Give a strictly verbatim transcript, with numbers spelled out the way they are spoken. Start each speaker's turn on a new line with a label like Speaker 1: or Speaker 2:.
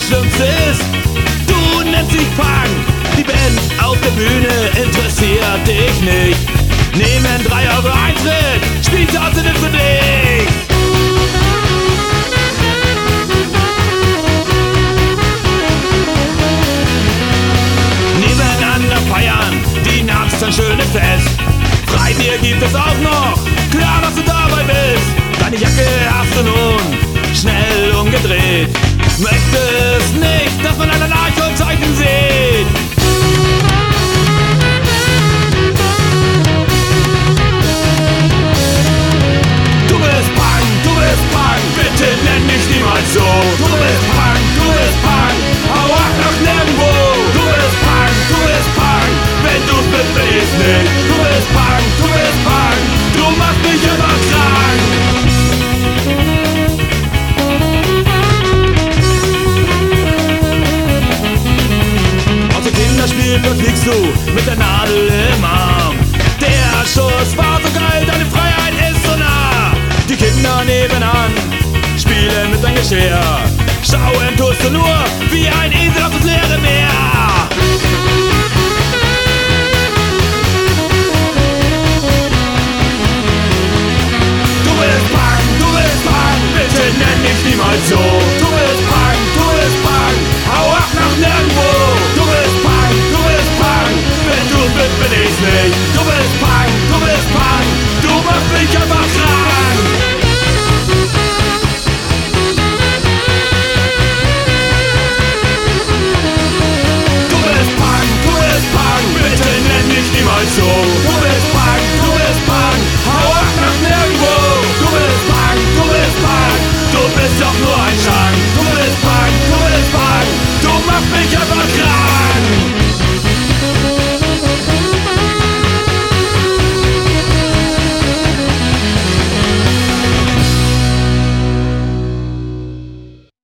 Speaker 1: Schlimmste ist, du nennst dich Punk. Die Band auf der Bühne interessiert dich nicht. Nehmen drei Euro Eintritt, spielt außerdem für dich. Nebeneinander feiern, die Nacht ein schönes Fest. Freibier gibt es auch noch, klar, dass du dabei bist. Deine Jacke hast du nun schnell umgedreht. Möchtest nicht, dass man ein Anarcho-Zeichen sieht. Du bist Punk, du bist Punk, bitte nenn mich niemals so. Du bist Punk, du bist Punk, hau ab nach nirgendwo. Du bist Punk, du bist Punk, wenn du's befehlst nicht. Du bist Punk, du bist Punk, du machst mich immer krank. Aus dem Kinderspielplatz liegst du mit der Nadel im Arm. Der Schuss war so geil, deine Freiheit ist so nah. Die Kinder nebenan spielen mit deinem Geschirr. Schauen tust du nur wie ein Esel auf das leere Meer.